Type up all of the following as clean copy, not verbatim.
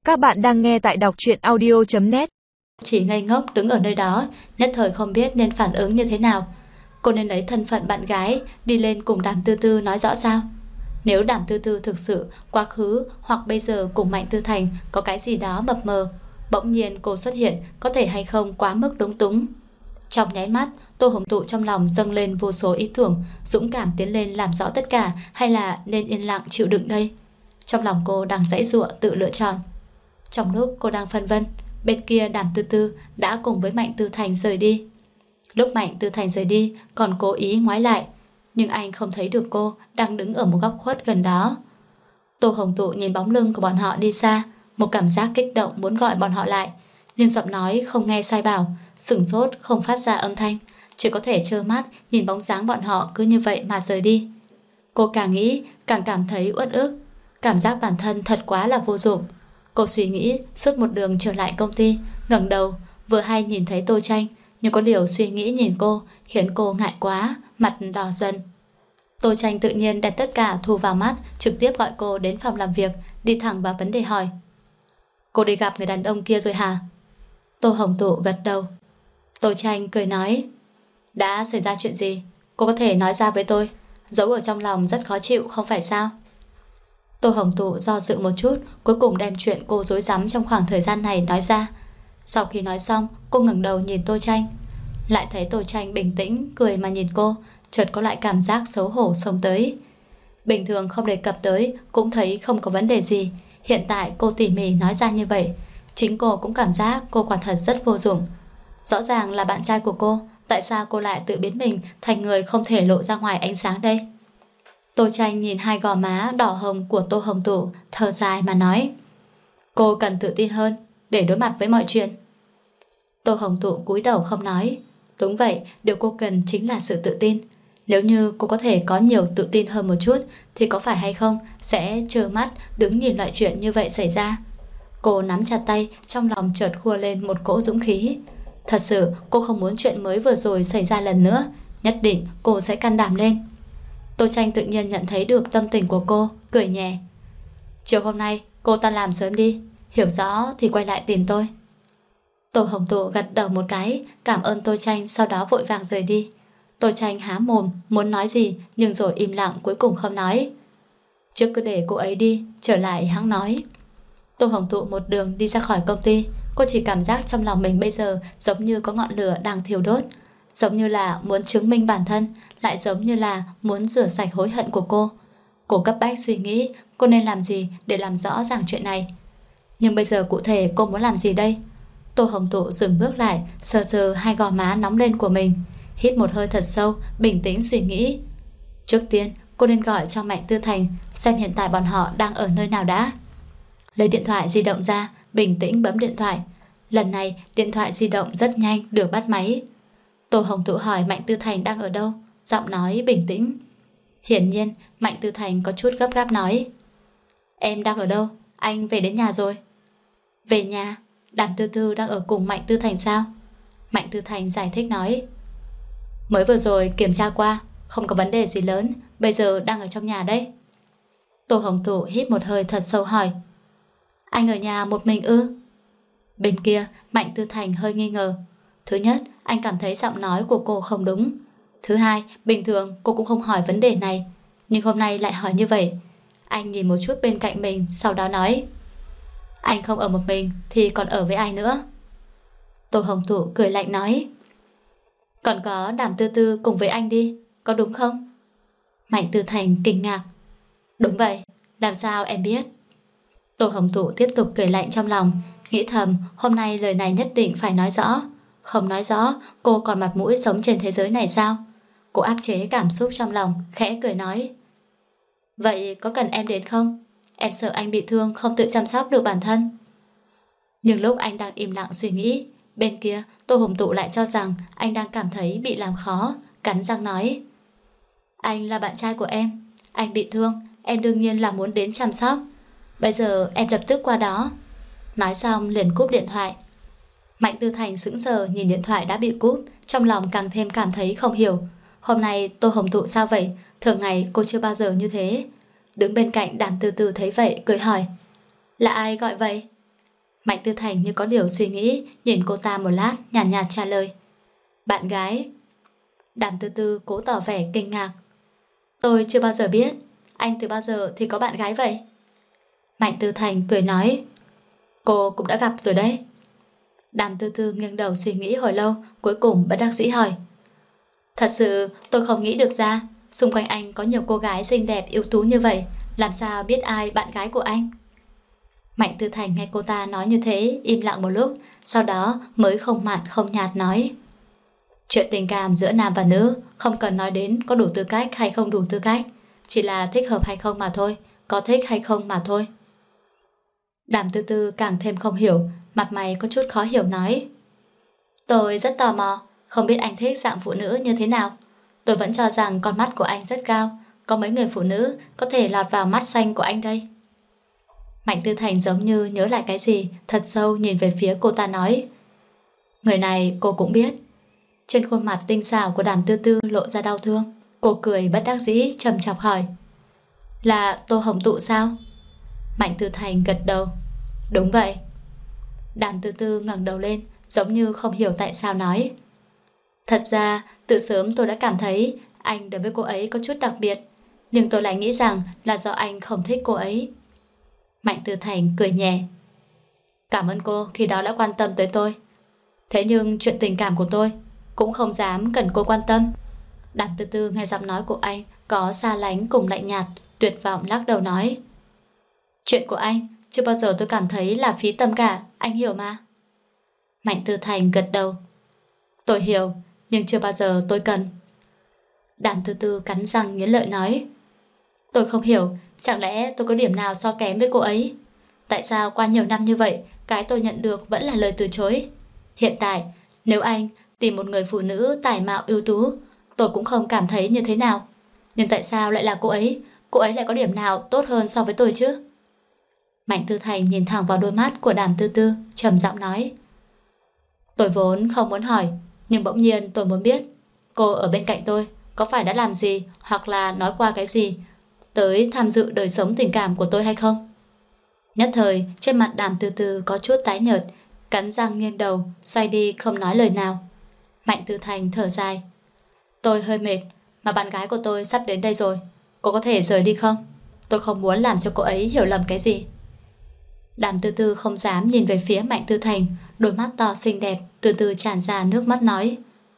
Các bạn đang nghe tại đọc truyện audio.net. Chỉ ngây ngốc đứng ở nơi đó, nhất thời không biết nên phản ứng như thế nào. Cô nên lấy thân phận bạn gái đi lên cùng Đàm Tư Tư nói rõ sao? Nếu Đàm Tư Tư thực sự quá khứ hoặc bây giờ cùng Mạnh Tư Thành có cái gì đó mập mờ, bỗng nhiên cô xuất hiện có thể hay không quá mức lúng túng. Trong nháy mắt, Tô Hồng Tụ trong lòng dâng lên vô số ý tưởng, dũng cảm tiến lên làm rõ tất cả hay là nên yên lặng chịu đựng đây? Trong lòng cô đang giãy giụa tự lựa chọn. Trong lúc cô đang phân vân, bên kia Đàm Tư Tư đã cùng với Mạnh Tư Thành rời đi. Lúc Mạnh Tư Thành rời đi còn cố ý ngoái lại, nhưng anh không thấy được cô đang đứng ở một góc khuất gần đó. Tô Hồng Tụ nhìn bóng lưng của bọn họ đi xa, một cảm giác kích động muốn gọi bọn họ lại, nhưng giọng nói không nghe sai bảo, sửng sốt không phát ra âm thanh, chỉ có thể trơ mắt nhìn bóng dáng bọn họ cứ như vậy mà rời đi. Cô càng nghĩ càng cảm thấy uất ức, cảm giác bản thân thật quá là vô dụng. Cô suy nghĩ suốt một đường trở lại công ty, ngẩng đầu vừa hay nhìn thấy Tô Tranh, nhưng có điều suy nghĩ nhìn cô khiến cô ngại quá, mặt đỏ dần. Tô Tranh tự nhiên đem tất cả thu vào mắt, trực tiếp gọi cô đến phòng làm việc, đi thẳng vào vấn đề hỏi: "Cô đi gặp người đàn ông kia rồi hả?" Tô Hồng Tụ gật đầu. Tô Tranh cười nói: "Đã xảy ra chuyện gì? Cô có thể nói ra với tôi, giấu ở trong lòng rất khó chịu không phải sao?" Tô Hồng Tụ do dự một chút, cuối cùng đem chuyện cô rối rắm trong khoảng thời gian này nói ra. Sau khi nói xong, cô ngẩng đầu nhìn Tô Tranh, lại thấy Tô Tranh bình tĩnh cười mà nhìn cô, chợt có lại cảm giác xấu hổ xông tới. Bình thường không đề cập tới cũng thấy không có vấn đề gì, hiện tại cô tỉ mỉ nói ra như vậy, chính cô cũng cảm giác cô quả thật rất vô dụng. Rõ ràng là bạn trai của cô, tại sao cô lại tự biến mình thành người không thể lộ ra ngoài ánh sáng đây? Tô Tranh nhìn hai gò má đỏ hồng của Tô Hồng Tụ, thở dài mà nói: "Cô cần tự tin hơn để đối mặt với mọi chuyện." Tô Hồng Tụ cúi đầu không nói. Đúng vậy, điều cô cần chính là sự tự tin. Nếu như cô có thể có nhiều tự tin hơn một chút thì có phải hay không sẽ trơ mắt đứng nhìn loại chuyện như vậy xảy ra. Cô nắm chặt tay, trong lòng chợt khua lên một cỗ dũng khí. Thật sự cô không muốn chuyện mới vừa rồi xảy ra lần nữa, nhất định cô sẽ can đảm lên. Tô Tranh tự nhiên nhận thấy được tâm tình của cô, cười nhẹ: "Chiều hôm nay cô tan làm sớm đi, hiểu rõ thì quay lại tìm tôi." Tô Hồng Tụ gật đầu một cái, cảm ơn Tô Tranh, sau đó vội vàng rời đi. Tô Tranh há mồm muốn nói gì nhưng rồi im lặng, cuối cùng không nói. Trước cứ để cô ấy đi, trở lại hãng nói. Tô Hồng Tụ một đường đi ra khỏi công ty, cô chỉ cảm giác trong lòng mình bây giờ giống như có ngọn lửa đang thiêu đốt, giống như là muốn chứng minh bản thân, lại giống như là muốn rửa sạch hối hận của cô. Cô cấp bách suy nghĩ cô nên làm gì để làm rõ ràng chuyện này. Nhưng bây giờ cụ thể cô muốn làm gì đây? Tô Hồng Tụ dừng bước lại, sờ sờ hai gò má nóng lên của mình, hít một hơi thật sâu, bình tĩnh suy nghĩ. Trước tiên cô nên gọi cho Mạnh Tư Thành, xem hiện tại bọn họ đang ở nơi nào đã. Lấy điện thoại di động ra, bình tĩnh bấm điện thoại. Lần này điện thoại di động rất nhanh được bắt máy. Tô Hồng Tụ hỏi Mạnh Tư Thành đang ở đâu, giọng nói bình tĩnh. Hiển nhiên Mạnh Tư Thành có chút gấp gáp nói: "Em đang ở đâu? Anh về đến nhà rồi." "Về nhà? Đàm Tư Tư đang ở cùng Mạnh Tư Thành sao?" Mạnh Tư Thành giải thích nói: "Mới vừa rồi kiểm tra qua, không có vấn đề gì lớn, bây giờ đang ở trong nhà đấy." Tô Hồng Tụ hít một hơi thật sâu hỏi: "Anh ở nhà một mình ư?" Bên kia Mạnh Tư Thành hơi nghi ngờ. Thứ nhất, anh cảm thấy giọng nói của cô không đúng. Thứ hai, bình thường cô cũng không hỏi vấn đề này, nhưng hôm nay lại hỏi như vậy. Anh nhìn một chút bên cạnh mình, sau đó nói: "Anh không ở một mình thì còn ở với ai nữa?" Tô Hồng Tụ cười lạnh nói: "Còn có Đàm Tư Tư cùng với anh đi, có đúng không?" Mạnh Tư Thành kinh ngạc: "Đúng vậy, làm sao em biết?" Tô Hồng Tụ tiếp tục cười lạnh trong lòng, nghĩ thầm hôm nay lời này nhất định phải nói rõ. Không nói rõ cô còn mặt mũi sống trên thế giới này sao? Cô áp chế cảm xúc trong lòng, khẽ cười nói: "Vậy có cần em đến không? Em sợ anh bị thương không tự chăm sóc được bản thân." Nhưng lúc anh đang im lặng suy nghĩ, bên kia Tô Hồng Tụ lại cho rằng anh đang cảm thấy bị làm khó, cắn răng nói: "Anh là bạn trai của em, anh bị thương, em đương nhiên là muốn đến chăm sóc. Bây giờ em lập tức qua đó." Nói xong liền cúp điện thoại. Mạnh Tư Thành sững sờ nhìn điện thoại đã bị cúp, trong lòng càng thêm cảm thấy không hiểu. Hôm nay Tô Hồng Tụ sao vậy? Thường ngày cô chưa bao giờ như thế. Đứng bên cạnh Đàm Tư Tư thấy vậy cười hỏi: "Là ai gọi vậy?" Mạnh Tư Thành như có điều suy nghĩ, nhìn cô ta một lát, nhàn nhạt trả lời. Bạn gái. Đàm Tư Tư cố tỏ vẻ kinh ngạc. Tôi chưa bao giờ biết. Anh từ bao giờ thì có bạn gái vậy? Mạnh Tư Thành cười nói. Cô cũng đã gặp rồi đấy. Đàm Tư Tư nghiêng đầu suy nghĩ hồi lâu, cuối cùng bất đắc dĩ hỏi. Thật sự tôi không nghĩ được ra, xung quanh anh có nhiều cô gái xinh đẹp ưu tú như vậy, làm sao biết ai bạn gái của anh? Mạnh Tư Thành nghe cô ta nói như thế, im lặng một lúc, sau đó mới không mặn không nhạt nói. Chuyện tình cảm giữa nam và nữ không cần nói đến có đủ tư cách hay không đủ tư cách, chỉ là thích hợp hay không mà thôi, có thích hay không mà thôi. Đàm Tư Tư càng thêm không hiểu, mặt mày có chút khó hiểu nói. Tôi rất tò mò, không biết anh thích dạng phụ nữ như thế nào. Tôi vẫn cho rằng con mắt của anh rất cao, có mấy người phụ nữ có thể lọt vào mắt xanh của anh đây. Mạnh Tư Thành giống như nhớ lại cái gì, thật sâu nhìn về phía cô ta nói. Người này cô cũng biết. Trên khuôn mặt tinh xảo của Đàm Tư Tư lộ ra đau thương. Cô cười bất đắc dĩ trầm chọc hỏi. Là Tô Hồng Tụ sao? Mạnh Tư Thành gật đầu. Đúng vậy. Đàm Tư Tư ngẩng đầu lên, giống như không hiểu tại sao nói. Thật ra từ sớm tôi đã cảm thấy anh đối với cô ấy có chút đặc biệt, nhưng tôi lại nghĩ rằng là do anh không thích cô ấy. Mạnh Tư Thành cười nhẹ. Cảm ơn cô khi đó đã quan tâm tới tôi. Thế nhưng chuyện tình cảm của tôi cũng không dám cần cô quan tâm. Đàm Tư Tư nghe giọng nói của anh có xa lánh cùng lạnh nhạt, tuyệt vọng lắc đầu nói. Chuyện của anh chưa bao giờ tôi cảm thấy là phí tâm cả, anh hiểu mà. Mạnh Tư Thành gật đầu. Tôi hiểu, nhưng chưa bao giờ tôi cần. Đàm Tư Tư cắn răng nghiến lợi nói. Tôi không hiểu, chẳng lẽ tôi có điểm nào so kém với cô ấy? Tại sao qua nhiều năm như vậy, cái tôi nhận được vẫn là lời từ chối? Hiện tại, nếu anh tìm một người phụ nữ tài mạo ưu tú, tôi cũng không cảm thấy như thế nào. Nhưng tại sao lại là cô ấy? Cô ấy lại có điểm nào tốt hơn so với tôi chứ? Mạnh Tư Thành nhìn thẳng vào đôi mắt của Đàm Tư Tư, trầm giọng nói. Tôi vốn không muốn hỏi, nhưng bỗng nhiên tôi muốn biết cô ở bên cạnh tôi có phải đã làm gì hoặc là nói qua cái gì tới tham dự đời sống tình cảm của tôi hay không? Nhất thời trên mặt Đàm Tư Tư có chút tái nhợt, cắn răng nghiêng đầu, xoay đi không nói lời nào. Mạnh Tư Thành thở dài. Tôi hơi mệt, mà bạn gái của tôi sắp đến đây rồi. Cô có thể rời đi không? Tôi không muốn làm cho cô ấy hiểu lầm cái gì. Đàm Tư Tư không dám nhìn về phía Mạnh Tư Thành, đôi mắt to xinh đẹp từ từ tràn ra nước mắt nói.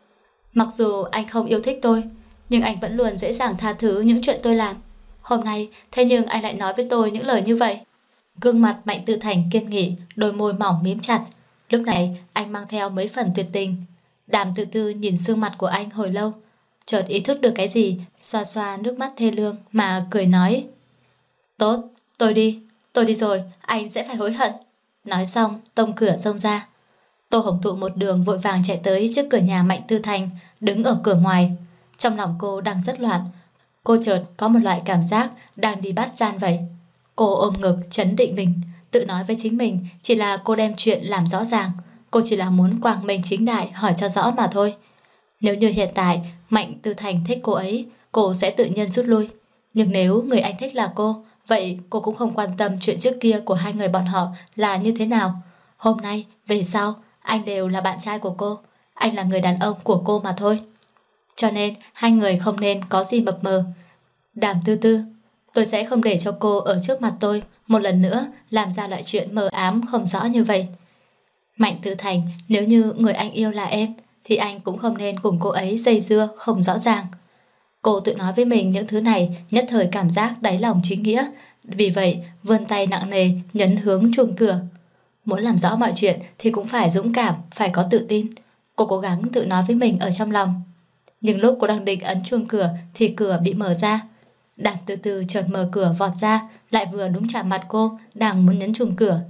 Mặc dù anh không yêu thích tôi, nhưng anh vẫn luôn dễ dàng tha thứ những chuyện tôi làm. Hôm nay thế nhưng anh lại nói với tôi những lời như vậy. Gương mặt Mạnh Tư Thành kiên nghị, đôi môi mỏng mím chặt. Lúc này anh mang theo mấy phần tuyệt tình. Đàm Tư Tư nhìn sương mặt của anh hồi lâu, chợt ý thức được cái gì, xoa xoa nước mắt thê lương mà cười nói. Tốt, tôi đi rồi, anh sẽ phải hối hận. Nói xong tông cửa xông ra. Tô Hồng Tụ một đường vội vàng chạy tới trước cửa nhà Mạnh Tư Thành, đứng ở cửa ngoài. Trong lòng cô đang rất loạn. Cô chợt có một loại cảm giác đang đi bắt gian vậy. Cô ôm ngực trấn định mình, tự nói với chính mình chỉ là cô đem chuyện làm rõ ràng. Cô chỉ là muốn quang minh chính đại hỏi cho rõ mà thôi. Nếu như hiện tại Mạnh Tư Thành thích cô ấy, cô sẽ tự nhiên rút lui. Nhưng nếu người anh thích là cô, vậy cô cũng không quan tâm chuyện trước kia của hai người bọn họ là như thế nào. Hôm nay, về sau, anh đều là bạn trai của cô. Anh là người đàn ông của cô mà thôi. Cho nên hai người không nên có gì mập mờ. Đàm Tư Tư, tôi sẽ không để cho cô ở trước mặt tôi một lần nữa làm ra loại chuyện mờ ám không rõ như vậy. Mạnh Tư Thành, nếu như người anh yêu là em, thì anh cũng không nên cùng cô ấy dây dưa không rõ ràng. Cô tự nói với mình những thứ này, nhất thời cảm giác đáy lòng chính nghĩa. Vì vậy vươn tay nặng nề nhấn hướng chuông cửa. Muốn làm rõ mọi chuyện thì cũng phải dũng cảm, phải có tự tin. Cô cố gắng tự nói với mình ở trong lòng. Nhưng lúc cô đang định ấn chuông cửa thì cửa bị mở ra. Đàm Tư Tư chợt mở cửa vọt ra, lại vừa đúng chạm mặt cô đang muốn nhấn chuông cửa.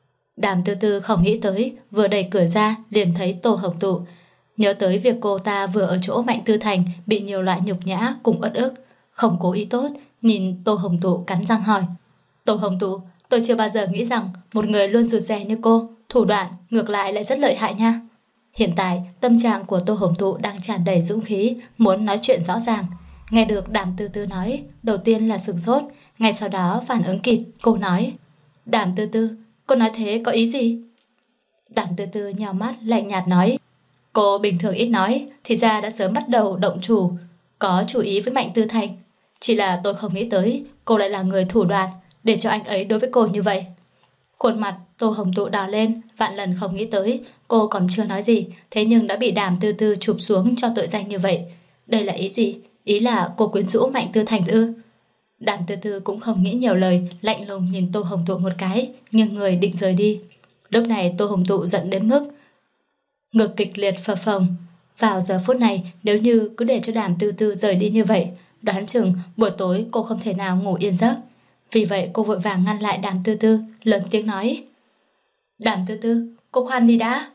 Đàm Tư Tư không nghĩ tới, vừa đẩy cửa ra liền thấy Tô Hồng Tụ. Nhớ tới việc cô ta vừa ở chỗ Mạnh Tư Thành bị nhiều loại nhục nhã cùng uất ức, không cố ý tốt, nhìn Tô Hồng Tụ cắn răng hỏi. Tô Hồng Tụ, tôi chưa bao giờ nghĩ rằng một người luôn rụt rè như cô, thủ đoạn ngược lại rất lợi hại nha. Hiện tại tâm trạng của Tô Hồng Tụ đang tràn đầy dũng khí, muốn nói chuyện rõ ràng. Nghe được Đàm Tư Tư nói, đầu tiên là sửng sốt, ngay sau đó phản ứng kịp, cô nói. Đàm Tư Tư, Cô nói thế có ý gì? Đàm Tư Tư nhào mắt lạnh nhạt nói. Cô bình thường ít nói, thì ra đã sớm bắt đầu động chủ, có chủ ý với Mạnh Tư Thành. Chỉ là tôi không nghĩ tới cô lại là người thủ đoạn để cho anh ấy đối với cô như vậy. Khuôn mặt Tô Hồng Tụ đỏ lên, vạn lần không nghĩ tới cô còn chưa nói gì, thế nhưng đã bị Đàm Tư Tư chụp xuống cho tội danh như vậy. Đây là ý gì? Ý là cô quyến rũ Mạnh Tư Thành ư? Đàm Tư Tư cũng không nghĩ nhiều lời, lạnh lùng nhìn Tô Hồng Tụ một cái, nhưng người định rời đi. Lúc này Tô Hồng Tụ giận đến mức ngực kịch liệt phập phồng. Vào giờ phút này, nếu như cứ để cho Đàm Tư Tư rời đi như vậy, đoán chừng buổi tối cô không thể nào ngủ yên giấc. Vì vậy cô vội vàng ngăn lại Đàm Tư Tư, lớn tiếng nói. Đàm Tư Tư, cô khoan đi đã.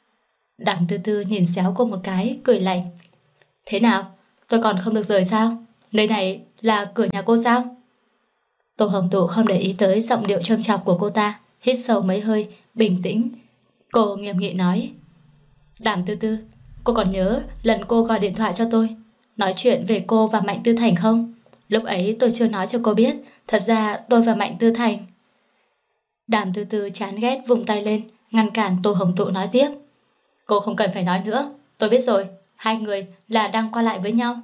Đàm Tư Tư nhìn xéo cô một cái, cười lạnh. Thế nào, tôi còn không được rời sao? Nơi này là cửa nhà cô sao? Tô Hồng Tụ không để ý tới giọng điệu châm chọc của cô ta, hít sâu mấy hơi, bình tĩnh. Cô nghiêm nghị nói. Đàm Tư Tư, cô còn nhớ lần cô gọi điện thoại cho tôi nói chuyện về cô và Mạnh Tư Thành không? Lúc ấy tôi chưa nói cho cô biết, thật ra tôi và Mạnh Tư Thành. Đàm Tư Tư chán ghét vung tay lên, ngăn cản Tô Hồng Tụ nói tiếp. Cô không cần phải nói nữa, tôi biết rồi, hai người là đang qua lại với nhau.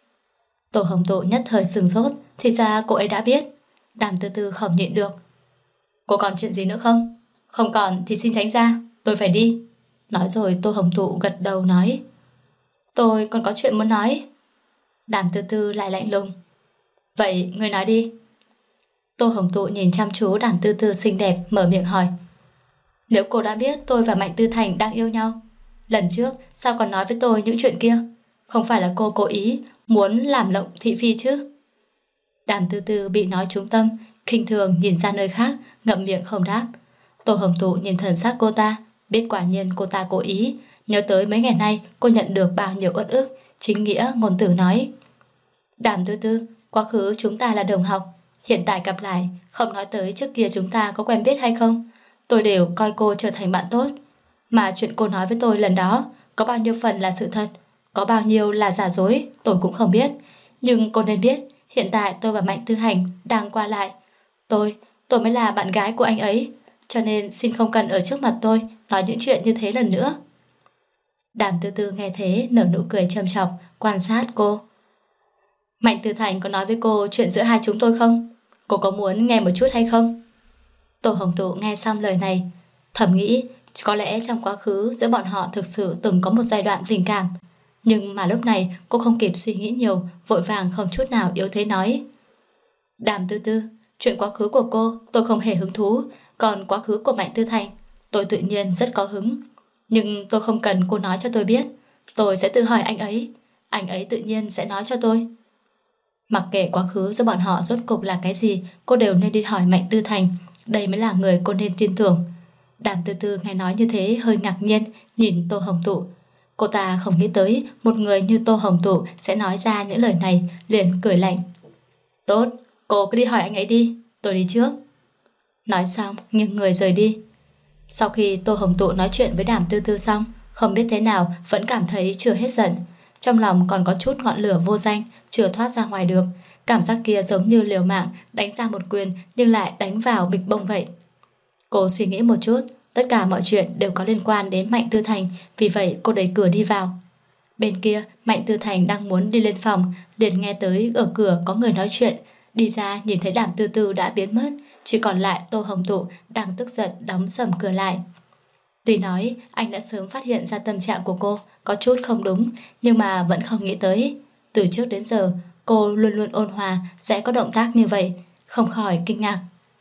Tô Hồng Tụ nhất thời sửng sốt, thì ra cô ấy đã biết. Đàm Tư Tư không nhịn được. Cô còn chuyện gì nữa không? Không còn thì xin tránh ra, tôi phải đi. Nói rồi Tô Hồng Tụ gật đầu nói. Tôi còn có chuyện muốn nói. Đàm Tư Tư lại lạnh lùng. Vậy người nói đi. Tô Hồng Tụ nhìn chăm chú Đàm Tư Tư xinh đẹp, mở miệng hỏi. Nếu cô đã biết tôi và Mạnh Tư Thành đang yêu nhau, lần trước sao còn nói với tôi những chuyện kia? Không phải là cô cố ý muốn làm lộng thị phi chứ? Đàm Tư Tư bị nói trúng tâm, khinh thường nhìn ra nơi khác, ngậm miệng không đáp. Tô Hồng Tụ nhìn thần sắc cô ta, biết quả nhiên cô ta cố ý. Nhớ tới mấy ngày nay cô nhận được bao nhiêu uất ức, chính nghĩa ngôn từ nói. Đàm Tư Tư, quá khứ chúng ta là đồng học, hiện tại gặp lại, không nói tới trước kia chúng ta có quen biết hay không, tôi đều coi cô trở thành bạn tốt. Mà chuyện cô nói với tôi lần đó, có bao nhiêu phần là sự thật, có bao nhiêu là giả dối, tôi cũng không biết. Nhưng cô nên biết, hiện tại tôi và Mạnh Tư Hành đang qua lại. Tôi mới là bạn gái của anh ấy, cho nên xin không cần ở trước mặt tôi nói những chuyện như thế lần nữa. Đàm Tư Tư nghe thế nở nụ cười châm chọc, quan sát cô. Mạnh Tư Thành có nói với cô chuyện giữa hai chúng tôi không? Cô có muốn nghe một chút hay không? Tô Hồng Tụ nghe xong lời này, thầm nghĩ có lẽ trong quá khứ giữa bọn họ thực sự từng có một giai đoạn tình cảm. Nhưng mà lúc này cô không kịp suy nghĩ nhiều, vội vàng không chút nào yếu thế nói. Đàm Tư Tư, chuyện quá khứ của cô tôi không hề hứng thú, còn quá khứ của Mạnh Tư Thành tôi tự nhiên rất có hứng. Nhưng tôi không cần cô nói cho tôi biết, tôi sẽ tự hỏi anh ấy tự nhiên sẽ nói cho tôi. Mặc kệ quá khứ giữa bọn họ rốt cục là cái gì, cô đều nên đi hỏi Mạnh Tư Thành, đây mới là người cô nên tin tưởng. Đàm Tư Tư nghe nói như thế hơi ngạc nhiên, nhìn Tô Hồng Tụ. Cô ta không nghĩ tới một người như Tô Hồng Tụ sẽ nói ra những lời này, liền cười lạnh. Tốt, cô cứ đi hỏi anh ấy đi, tôi đi trước. Nói xong nghiêng người rời đi. Sau khi Tô Hồng Tụ nói chuyện với Đàm Tư Tư xong, không biết thế nào vẫn cảm thấy chưa hết giận. Trong lòng còn có chút ngọn lửa vô danh chưa thoát ra ngoài được. Cảm giác kia giống như liều mạng đánh ra một quyền nhưng lại đánh vào bịch bông vậy. Cô suy nghĩ một chút, tất cả mọi chuyện đều có liên quan đến Mạnh Tư Thành, vì vậy cô đẩy cửa đi vào. Bên kia Mạnh Tư Thành đang muốn đi lên phòng, liền nghe tới ở cửa có người nói chuyện. Đi ra nhìn thấy Đàm Tư Tư đã biến mất, chỉ còn lại Tô Hồng Tụ đang tức giận đóng sầm cửa lại. Tuy nói anh đã sớm phát hiện ra tâm trạng của cô có chút không đúng, nhưng mà vẫn không nghĩ tới từ trước đến giờ cô luôn luôn ôn hòa sẽ có động tác như vậy, không khỏi kinh ngạc.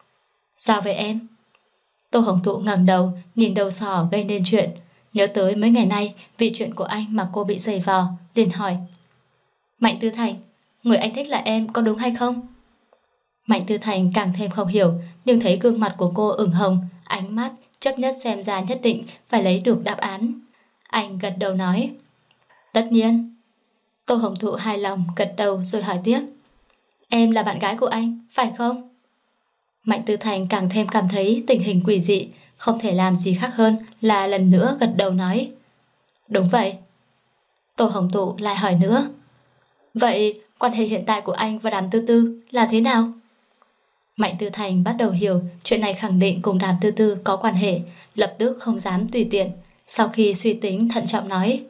Sao vậy em? Tô Hồng Tụ ngẩng đầu nhìn đầu sỏ gây nên chuyện, nhớ tới mấy ngày nay vì chuyện của anh mà cô bị giày vò, liền hỏi. Mạnh Tư Thành, người anh thích là em có đúng hay không? Mạnh Tư Thành càng thêm không hiểu, nhưng thấy gương mặt của cô ửng hồng, ánh mắt chấp nhất xem ra nhất định phải lấy được đáp án. Anh gật đầu nói. Tất nhiên. Tô Hồng Thụ hài lòng gật đầu rồi hỏi tiếp. Em là bạn gái của anh, phải không? Mạnh Tư Thành càng thêm cảm thấy tình hình quỷ dị, không thể làm gì khác hơn là lần nữa gật đầu nói. Đúng vậy. Tô Hồng Thụ lại hỏi nữa. Vậy quan hệ hiện tại của anh và Đàm Tư Tư là thế nào? Mạnh Tư Thành bắt đầu hiểu chuyện này khẳng định cùng Đàm Tư Tư có quan hệ, lập tức không dám tùy tiện. Sau khi suy tính thận trọng nói: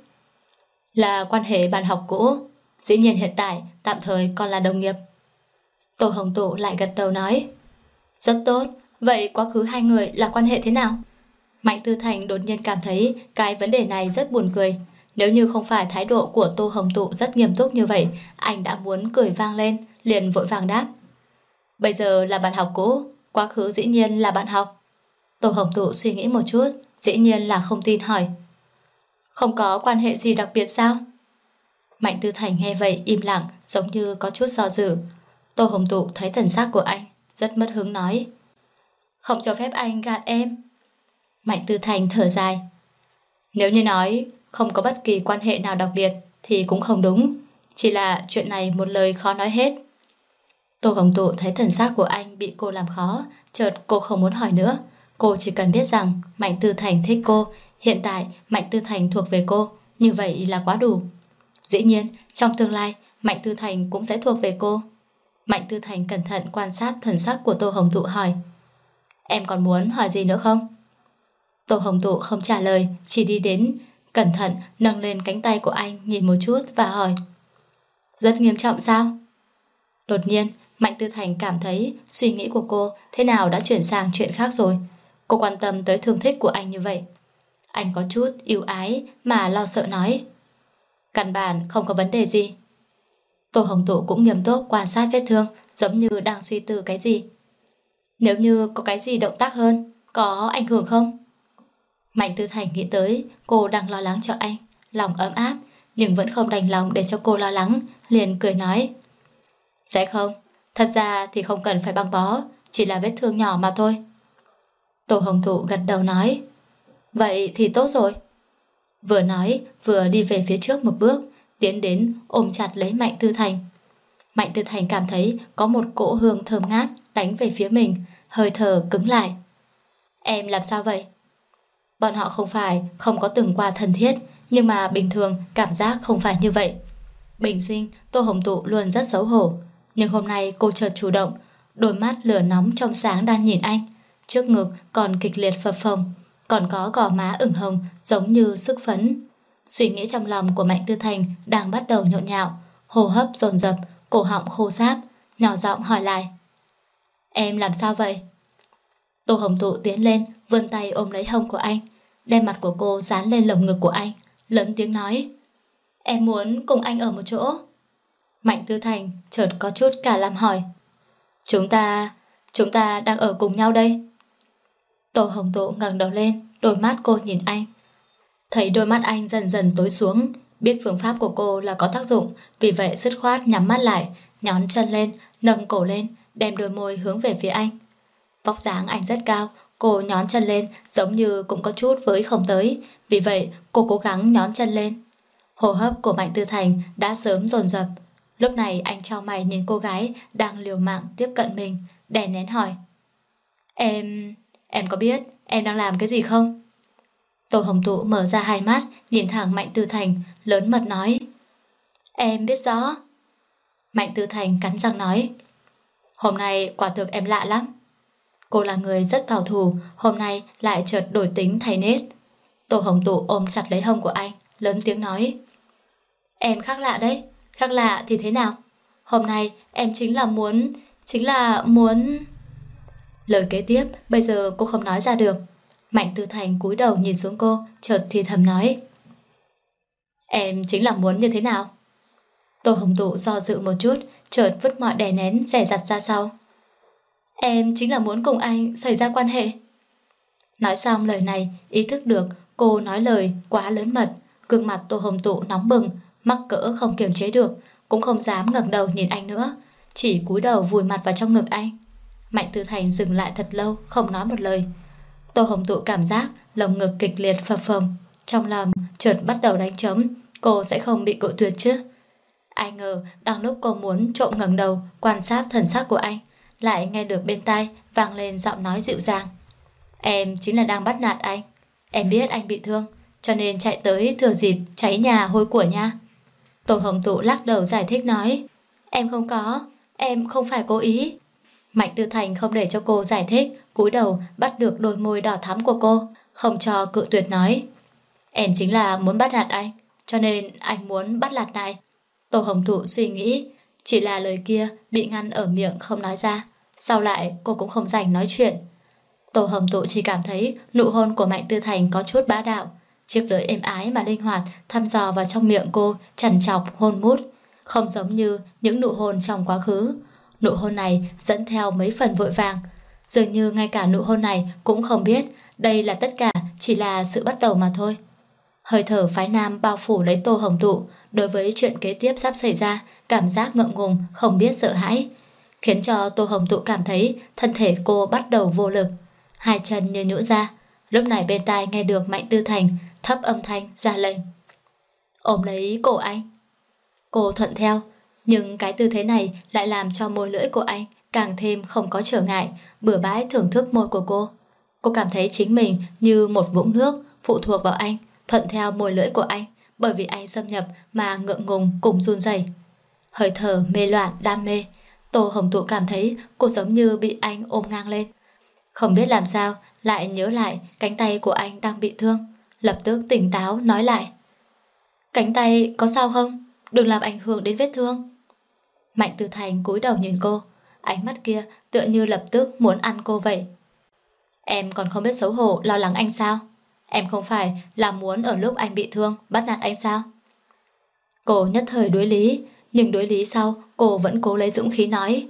là quan hệ bạn học cũ, dĩ nhiên hiện tại tạm thời còn là đồng nghiệp. Tô Hồng Tụ lại gật đầu nói: rất tốt, vậy quá khứ hai người là quan hệ thế nào? Mạnh Tư Thành đột nhiên cảm thấy cái vấn đề này rất buồn cười. Nếu như không phải thái độ của Tô Hồng Tụ rất nghiêm túc như vậy, anh đã muốn cười vang lên, liền vội vàng đáp: bây giờ là bạn học cũ, quá khứ dĩ nhiên là bạn học. Tô Hồng Tụ suy nghĩ một chút, dĩ nhiên là không tin hỏi: không có quan hệ gì đặc biệt sao? Mạnh Tư Thành nghe vậy im lặng, giống như có chút do dự. Tô Hồng Tụ thấy thần sắc của anh, rất mất hứng nói: không cho phép anh gạt em. Mạnh Tư Thành thở dài: nếu như nói không có bất kỳ quan hệ nào đặc biệt thì cũng không đúng, chỉ là chuyện này một lời khó nói hết. Tô Hồng Tụ thấy thần sắc của anh bị cô làm khó, chợt cô không muốn hỏi nữa. Cô chỉ cần biết rằng Mạnh Tư Thành thích cô, hiện tại Mạnh Tư Thành thuộc về cô, như vậy là quá đủ. Dĩ nhiên, trong tương lai Mạnh Tư Thành cũng sẽ thuộc về cô. Mạnh Tư Thành cẩn thận quan sát thần sắc của Tô Hồng Tụ hỏi: em còn muốn hỏi gì nữa không? Tô Hồng Tụ không trả lời, chỉ đi đến, cẩn thận nâng lên cánh tay của anh nhìn một chút và hỏi: rất nghiêm trọng sao? Đột nhiên, Mạnh Tư Thành cảm thấy suy nghĩ của cô thế nào đã chuyển sang chuyện khác rồi. Cô quan tâm tới thương tích của anh như vậy. Anh có chút yêu ái mà lo sợ nói: căn bản không có vấn đề gì. Tô Hồng Tụ cũng nghiêm túc quan sát vết thương, giống như đang suy tư cái gì. Nếu như có cái gì động tác hơn, có ảnh hưởng không? Mạnh Tư Thành nghĩ tới cô đang lo lắng cho anh, lòng ấm áp, nhưng vẫn không đành lòng để cho cô lo lắng, liền cười nói: sẽ không, thật ra thì không cần phải băng bó, chỉ là vết thương nhỏ mà thôi. Tô Hồng Tụ gật đầu nói: vậy thì tốt rồi. Vừa nói vừa đi về phía trước một bước, tiến đến ôm chặt lấy Mạnh Tư Thành. Mạnh Tư Thành cảm thấy có một cỗ hương thơm ngát đánh về phía mình, hơi thở cứng lại. Em làm sao vậy? Bọn họ không phải không có từng qua thân thiết, nhưng mà bình thường cảm giác không phải như vậy. Bình sinh Tô Hồng Tụ luôn rất xấu hổ, nhưng hôm nay cô chợt chủ động, đôi mắt lửa nóng trong sáng đang nhìn anh, trước ngực còn kịch liệt phập phồng, còn có gò má ửng hồng giống như sức phấn. Suy nghĩ trong lòng của Mạnh Tư Thành đang bắt đầu nhộn nhạo, hô hấp dồn dập, cổ họng khô ráp, nhỏ giọng hỏi lại: em làm sao vậy? Tô Hồng Tụ tiến lên, vươn tay ôm lấy hông của anh, đem mặt của cô dán lên lồng ngực của anh, lớn tiếng nói: em muốn cùng anh ở một chỗ. Mạnh Tư Thành chợt có chút cả làm hỏi: chúng ta đang ở cùng nhau đây. Tô Hồng Tụ ngẩng đầu lên, đôi mắt cô nhìn anh. Thấy đôi mắt anh dần dần tối xuống, biết phương pháp của cô là có tác dụng, vì vậy dứt khoát nhắm mắt lại, nhón chân lên, nâng cổ lên, đem đôi môi hướng về phía anh. Vóc dáng anh rất cao, cô nhón chân lên giống như cũng có chút với không tới, vì vậy cô cố gắng nhón chân lên. Hô hấp của Mạnh Tư Thành đã sớm dồn dập. Lúc này anh chau mày nhìn cô gái đang liều mạng tiếp cận mình, đè nén hỏi: Em có biết em đang làm cái gì không? Tô Hồng Tụ mở ra hai mắt, nhìn thẳng Mạnh Tư Thành, lớn mật nói: em biết rõ. Mạnh Tư Thành cắn răng nói: hôm nay quả thực em lạ lắm. Cô là người rất bảo thủ, hôm nay lại chợt đổi tính thay nết. Tô Hồng Tụ ôm chặt lấy hông của anh, lớn tiếng nói: em khác lạ đấy. Khác lạ thì thế nào? Hôm nay em chính là muốn... Lời kế tiếp bây giờ cô không nói ra được. Mạnh Tư Thành cúi đầu nhìn xuống cô, chợt thì thầm nói: em chính là muốn như thế nào? Tô Hồng Tụ do dự một chút, chợt vứt mọi đè nén dè dặt ra sau: em chính là muốn cùng anh xảy ra quan hệ. Nói xong lời này, ý thức được cô nói lời quá lớn mật, gương mặt Tô Hồng Tụ nóng bừng, mắc cỡ không kiềm chế được, cũng không dám ngẩng đầu nhìn anh nữa, chỉ cúi đầu vùi mặt vào trong ngực anh. Mạnh Tư Thành dừng lại thật lâu, không nói một lời. Tô Hồng Tụ cảm giác lồng ngực kịch liệt phập phồng, trong lòng chợt bắt đầu đánh trống, cô sẽ không bị cự tuyệt chứ? Ai ngờ đang lúc cô muốn trộm ngẩng đầu quan sát thần sắc của anh, lại nghe được bên tai vang lên giọng nói dịu dàng: em chính là đang bắt nạt anh. Em biết anh bị thương, cho nên chạy tới thừa dịp cháy nhà hôi của nha. Tô Hồng Tụ lắc đầu giải thích nói: em không phải cố ý. Mạnh Tư Thành không để cho cô giải thích, cúi đầu bắt được đôi môi đỏ thắm của cô, không cho cự tuyệt nói: Em chính là muốn bắt nạt anh, cho nên anh muốn bắt nạt lại. Tô Hồng Thụ suy nghĩ, chỉ là lời kia bị ngăn ở miệng không nói ra. Sau lại cô cũng không rảnh nói chuyện. Tô Hồng Thụ chỉ cảm thấy nụ hôn của Mạnh Tư Thành có chút bá đạo. Chiếc lưỡi êm ái mà linh hoạt thăm dò vào trong miệng cô, chằn chọc hôn mút, không giống như những nụ hôn trong quá khứ. Nụ hôn này dẫn theo mấy phần vội vàng, dường như ngay cả nụ hôn này cũng không biết đây là tất cả chỉ là sự bắt đầu mà thôi. Hơi thở phái nam bao phủ lấy Tô Hồng Thụ, đối với chuyện kế tiếp sắp xảy ra, cảm giác ngượng ngùng, không biết sợ hãi, khiến cho Tô Hồng Thụ cảm thấy thân thể cô bắt đầu vô lực, hai chân như nhũn ra. Lúc này bên tai nghe được Mạnh Tư Thành thấp âm thanh ra lệnh: Ôm lấy cổ anh. Cô thuận theo, nhưng cái tư thế này lại làm cho môi lưỡi của anh càng thêm không có trở ngại, bừa bãi thưởng thức môi của cô. Cô cảm thấy chính mình như một vũng nước phụ thuộc vào anh, thuận theo môi lưỡi của anh, bởi vì anh xâm nhập mà ngượng ngùng cùng run rẩy. Hơi thở mê loạn đam mê, Tô Hồng Thụ cảm thấy cô giống như bị anh ôm ngang lên. Không biết làm sao lại nhớ lại cánh tay của anh đang bị thương, lập tức tỉnh táo nói lại: Cánh tay có sao không? Đừng làm ảnh hưởng đến vết thương. Mạnh Tư Thành cúi đầu nhìn cô, ánh mắt kia tựa như lập tức muốn ăn cô vậy. Em còn không biết xấu hổ lo lắng anh sao? Em không phải là muốn ở lúc anh bị thương bắt nạt anh sao? Cô nhất thời đối lý, nhưng đối lý sau cô vẫn cố lấy dũng khí nói: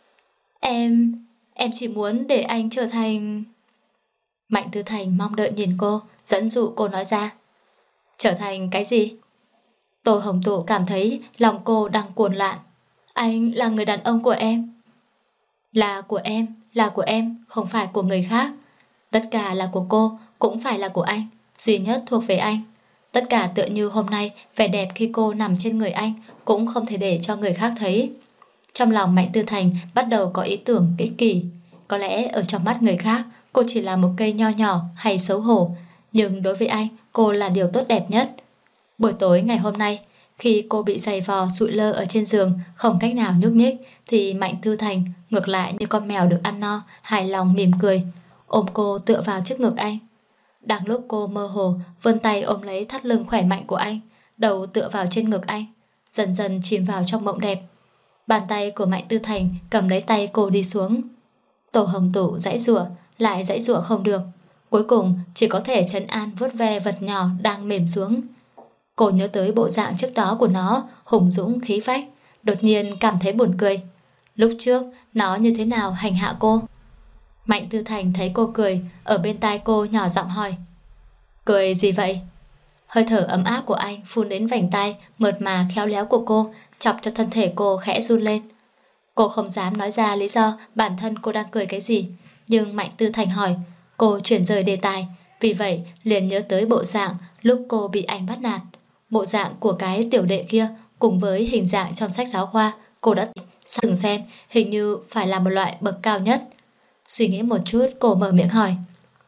Em chỉ muốn để anh trở thành... Mạnh Tư Thành mong đợi nhìn cô, dẫn dụ cô nói ra: Trở thành cái gì? Tô Hồng Thụ cảm thấy lòng cô đang cuồn loạn. Anh là người đàn ông của em. Là của em, không phải của người khác. Tất cả là của cô, cũng phải là của anh, duy nhất thuộc về anh. Tất cả tựa như hôm nay, vẻ đẹp khi cô nằm trên người anh cũng không thể để cho người khác thấy. Trong lòng Mạnh Tư Thành bắt đầu có ý tưởng ích kỷ. Có lẽ ở trong mắt người khác cô chỉ là một cây nho nhỏ hay xấu hổ, nhưng đối với anh cô là điều tốt đẹp nhất. Buổi tối ngày hôm nay, khi cô bị giày vò sụi lơ ở trên giường không cách nào nhúc nhích, thì Mạnh Tư Thành ngược lại như con mèo được ăn no, hài lòng mỉm cười, ôm cô tựa vào trước ngực anh. Đang lúc cô mơ hồ vươn tay ôm lấy thắt lưng khỏe mạnh của anh, đầu tựa vào trên ngực anh, dần dần chìm vào trong mộng đẹp. Bàn tay của Mạnh Tư Thành cầm lấy tay cô đi xuống. Tô Hồng Thụ giãy giụa, lại giãy giụa không được, cuối cùng chỉ có thể trấn an vuốt ve vật nhỏ đang mềm xuống. Cô nhớ tới bộ dạng trước đó của nó, hùng dũng khí phách, đột nhiên cảm thấy buồn cười. Lúc trước nó như thế nào hành hạ cô? Mạnh Tư Thành thấy cô cười, ở bên tai cô nhỏ giọng hỏi: Cười gì vậy? Hơi thở ấm áp của anh phun đến vành tai mượt mà khéo léo của cô, chọc cho thân thể cô khẽ run lên. Cô không dám nói ra lý do bản thân cô đang cười cái gì, nhưng Mạnh Tư Thành hỏi, cô chuyển rời đề tài, vì vậy liền nhớ tới bộ dạng lúc cô bị anh bắt nạt. Bộ dạng của cái tiểu đệ kia cùng với hình dạng trong sách giáo khoa cô đã từng xem, hình như phải là một loại bậc cao nhất. Suy nghĩ một chút, cô mở miệng hỏi: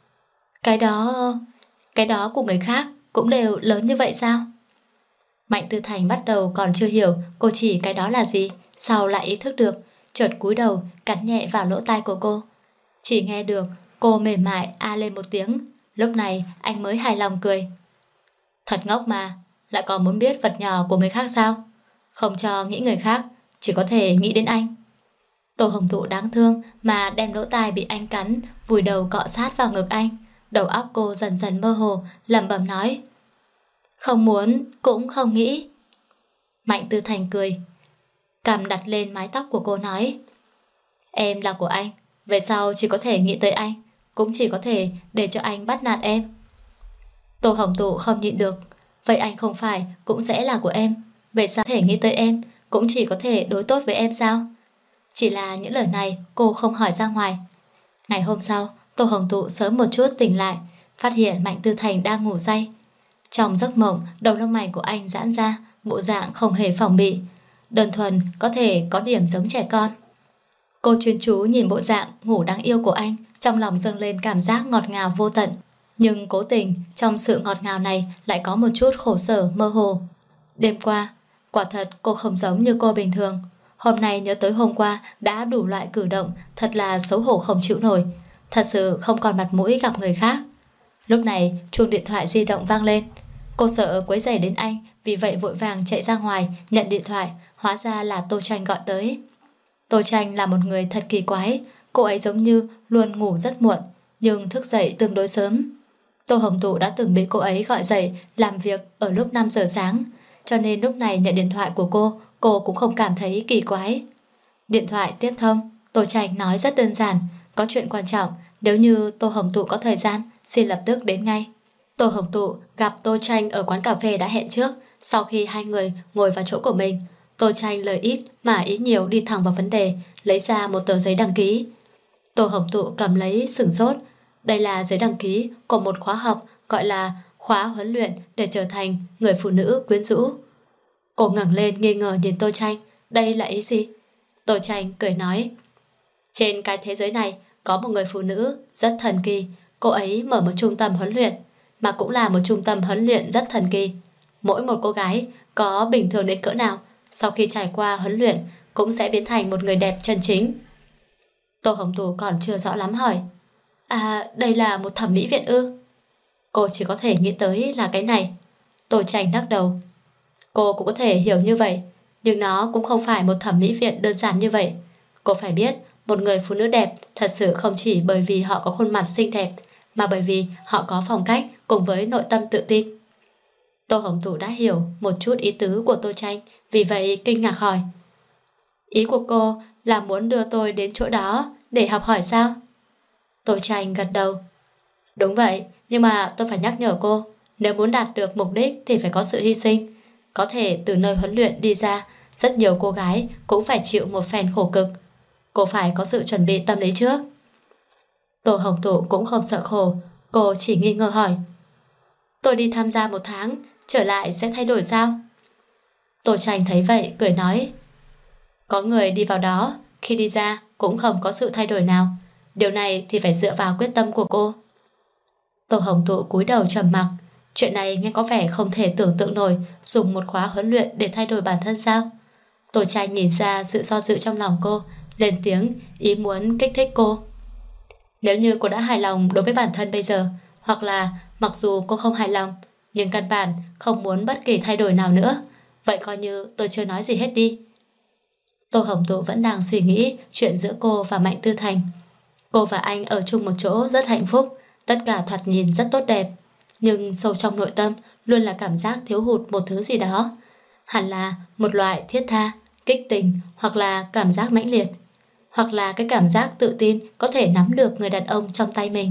Cái đó của người khác cũng đều lớn như vậy sao? Mạnh Tư Thành bắt đầu còn chưa hiểu cô chỉ cái đó là gì, sau lại ý thức được, chợt cúi đầu cắn nhẹ vào lỗ tai của cô. Chỉ nghe được cô mềm mại a lên một tiếng. Lúc này anh mới hài lòng cười: Thật ngốc mà, lại còn muốn biết vật nhỏ của người khác sao? Không cho nghĩ người khác, chỉ có thể nghĩ đến anh. Tô Hồng Thụ đáng thương mà đem lỗ tai bị anh cắn vùi đầu cọ sát vào ngực anh. Đầu óc cô dần dần mơ hồ, lẩm bẩm nói: Không muốn cũng không nghĩ. Mạnh Tư Thành cười, cằm đặt lên mái tóc của cô nói: Em là của anh, về sau chỉ có thể nghĩ tới anh, cũng chỉ có thể để cho anh bắt nạt em. Tô Hồng Thụ không nhịn được: Vậy anh không phải cũng sẽ là của em, về sau thể nghĩ tới em, cũng chỉ có thể đối tốt với em sao? Chỉ là những lời này cô không hỏi ra ngoài. Ngày hôm sau, Tô Hồng Thụ sớm một chút tỉnh lại, phát hiện Mạnh Tư Thành đang ngủ say. Trong giấc mộng, đầu lông mày của anh giãn ra, bộ dạng không hề phòng bị, đơn thuần có thể có điểm giống trẻ con. Cô chuyên chú nhìn bộ dạng ngủ đáng yêu của anh, trong lòng dâng lên cảm giác ngọt ngào vô tận. Nhưng cố tình trong sự ngọt ngào này lại có một chút khổ sở mơ hồ. Đêm qua, quả thật cô không giống như cô bình thường. hôm nay nhớ tới hôm qua đã đủ loại cử động, thật là xấu hổ không chịu nổi. Thật sự không còn mặt mũi gặp người khác. Lúc này chuông điện thoại di động vang lên. Cô sợ quấy rầy đến anh, vì vậy vội vàng chạy ra ngoài nhận điện thoại. Hóa ra là Tô Tranh gọi tới. Tô Tranh là một người thật kỳ quái. Cô ấy giống như luôn ngủ rất muộn, nhưng thức dậy tương đối sớm. Tô Hồng Tụ đã từng bị cô ấy gọi dậy làm việc ở lúc 5 giờ sáng, cho nên lúc này nhận điện thoại của cô cũng không cảm thấy kỳ quái. Điện thoại tiếp thông, Tô Tranh nói rất đơn giản, có chuyện quan trọng, nếu như Tô Hồng Tụ có thời gian, xin lập tức đến ngay. Tô Hồng Tụ gặp Tô Tranh ở quán cà phê đã hẹn trước. Sau khi hai người ngồi vào chỗ của mình, Tô Tranh lời ít mà ý nhiều đi thẳng vào vấn đề, lấy ra một tờ giấy đăng ký. Tô Hồng Tụ cầm lấy sửng sốt. Đây là giấy đăng ký của một khóa học gọi là khóa huấn luyện để trở thành người phụ nữ quyến rũ. Cô ngẩng lên nghi ngờ nhìn Tô Tranh. Đây là ý gì? Tô Tranh cười nói, trên cái thế giới này có một người phụ nữ rất thần kỳ. Cô ấy mở một trung tâm huấn luyện, mà cũng là một trung tâm huấn luyện rất thần kỳ. Mỗi một cô gái có bình thường đến cỡ nào, sau khi trải qua huấn luyện cũng sẽ biến thành một người đẹp chân chính. Tô Hồng Tụ còn chưa rõ lắm hỏi, à, đây là một thẩm mỹ viện ư? Cô chỉ có thể nghĩ tới là cái này. Tô Tranh lắc đầu. Cô cũng có thể hiểu như vậy, nhưng nó cũng không phải một thẩm mỹ viện đơn giản như vậy. Cô phải biết, một người phụ nữ đẹp thật sự không chỉ bởi vì họ có khuôn mặt xinh đẹp, mà bởi vì họ có phong cách cùng với nội tâm tự tin. Tô Hồng Tụ đã hiểu một chút ý tứ của Tô Tranh, vì vậy kinh ngạc hỏi, ý của cô là muốn đưa tôi đến chỗ đó để học hỏi sao? Tô Tranh gật đầu. Đúng vậy, nhưng mà tôi phải nhắc nhở cô, nếu muốn đạt được mục đích thì phải có sự hy sinh. Có thể từ nơi huấn luyện đi ra, rất nhiều cô gái cũng phải chịu một phen khổ cực. Cô phải có sự chuẩn bị tâm lý trước. Tô Hồng Tụ cũng không sợ khổ. Cô chỉ nghi ngờ hỏi, tôi đi tham gia 1 tháng, trở lại sẽ thay đổi sao? Tô Tranh thấy vậy cười nói, có người đi vào đó, khi đi ra cũng không có sự thay đổi nào. Điều này thì phải dựa vào quyết tâm của cô. Tô Hồng Tụ cúi đầu trầm mặc. Chuyện này nghe có vẻ không thể tưởng tượng nổi, dùng một khóa huấn luyện để thay đổi bản thân sao? Tô Tranh nhìn ra sự do dự trong lòng cô, lên tiếng ý muốn kích thích cô. Nếu như cô đã hài lòng đối với bản thân bây giờ, hoặc là mặc dù cô không hài lòng, nhưng căn bản không muốn bất kỳ thay đổi nào nữa, vậy coi như tôi chưa nói gì hết đi. Tô Hồng Tụ vẫn đang suy nghĩ chuyện giữa cô và Mạnh Tư Thành. Cô và anh ở chung một chỗ rất hạnh phúc, tất cả thoạt nhìn rất tốt đẹp, nhưng sâu trong nội tâm luôn là cảm giác thiếu hụt một thứ gì đó. Hẳn là một loại thiết tha, kích tình, hoặc là cảm giác mãnh liệt, hoặc là cái cảm giác tự tin có thể nắm được người đàn ông trong tay mình.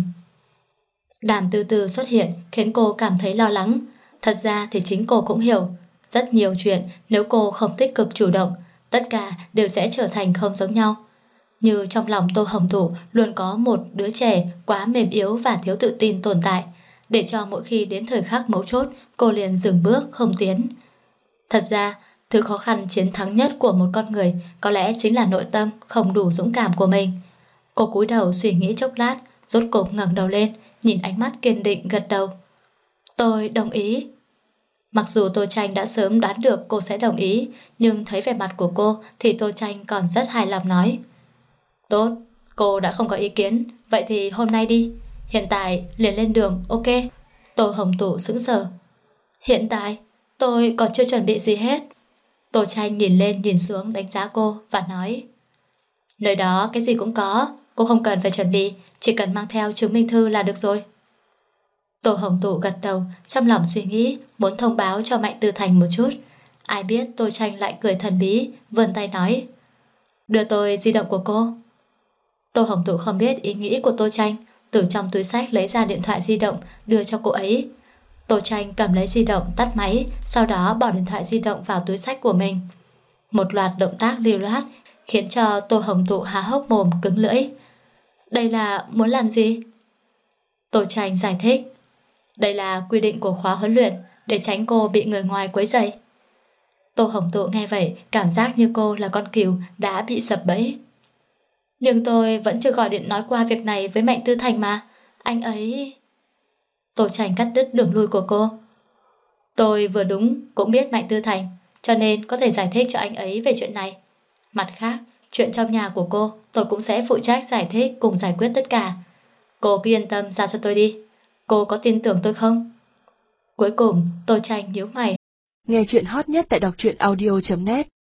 Đàm Tư Tư xuất hiện khiến cô cảm thấy lo lắng. Thật ra thì chính cô cũng hiểu, rất nhiều chuyện nếu cô không tích cực chủ động, tất cả đều sẽ trở thành không giống nhau. Như trong lòng Tô Hồng Tụ luôn có một đứa trẻ quá mềm yếu và thiếu tự tin tồn tại, để cho mỗi khi đến thời khắc mấu chốt cô liền dừng bước không tiến. Thật ra thứ khó khăn chiến thắng nhất của một con người có lẽ chính là nội tâm không đủ dũng cảm của mình. Cô cúi đầu suy nghĩ chốc lát, rốt cục ngẩng đầu lên, nhìn ánh mắt kiên định gật đầu. Tôi đồng ý. Mặc dù Tô Tranh đã sớm đoán được cô sẽ đồng ý, nhưng thấy vẻ mặt của cô thì Tô Tranh còn rất hài lòng nói, tốt, cô đã không có ý kiến, vậy thì hôm nay đi. Hiện tại liền lên đường, ok? Tô Hồng Tụ sững sờ. Hiện tại? Tôi còn chưa chuẩn bị gì hết. Tô Tranh nhìn lên nhìn xuống đánh giá cô và nói, nơi đó cái gì cũng có, cô không cần phải chuẩn bị, chỉ cần mang theo chứng minh thư là được rồi. Tô Hồng Tụ gật đầu, trong lòng suy nghĩ muốn thông báo cho Mạnh Tư Thành một chút. Ai biết Tô Tranh lại cười thần bí, vươn tay nói, đưa tôi di động của cô. Tô Hồng Tụ không biết ý nghĩ của Tô Tranh, từ trong túi xách lấy ra điện thoại di động đưa cho cô ấy. Tô Tranh cầm lấy di động tắt máy, sau đó bỏ điện thoại di động vào túi xách của mình. Một loạt động tác lưu loát khiến cho Tô Hồng Tụ há hốc mồm cứng lưỡi. Đây là muốn làm gì? Tô Tranh giải thích, đây là quy định của khóa huấn luyện để tránh cô bị người ngoài quấy rầy. Tô Hồng Tụ nghe vậy cảm giác như cô là con cừu đã bị sập bẫy. Nhưng tôi vẫn chưa gọi điện nói qua việc này với Mạnh Tư Thành mà. Anh ấy... Tô Tranh cắt đứt đường lui của cô. Tôi vừa đúng cũng biết Mạnh Tư Thành, cho nên có thể giải thích cho anh ấy về chuyện này. Mặt khác, chuyện trong nhà của cô tôi cũng sẽ phụ trách giải thích cùng giải quyết tất cả. Cô cứ yên tâm giao cho tôi đi. Cô có tin tưởng tôi không? Cuối cùng Tô Tranh nhíu mày. Nghe chuyện hot nhất tại đọc truyện audio.net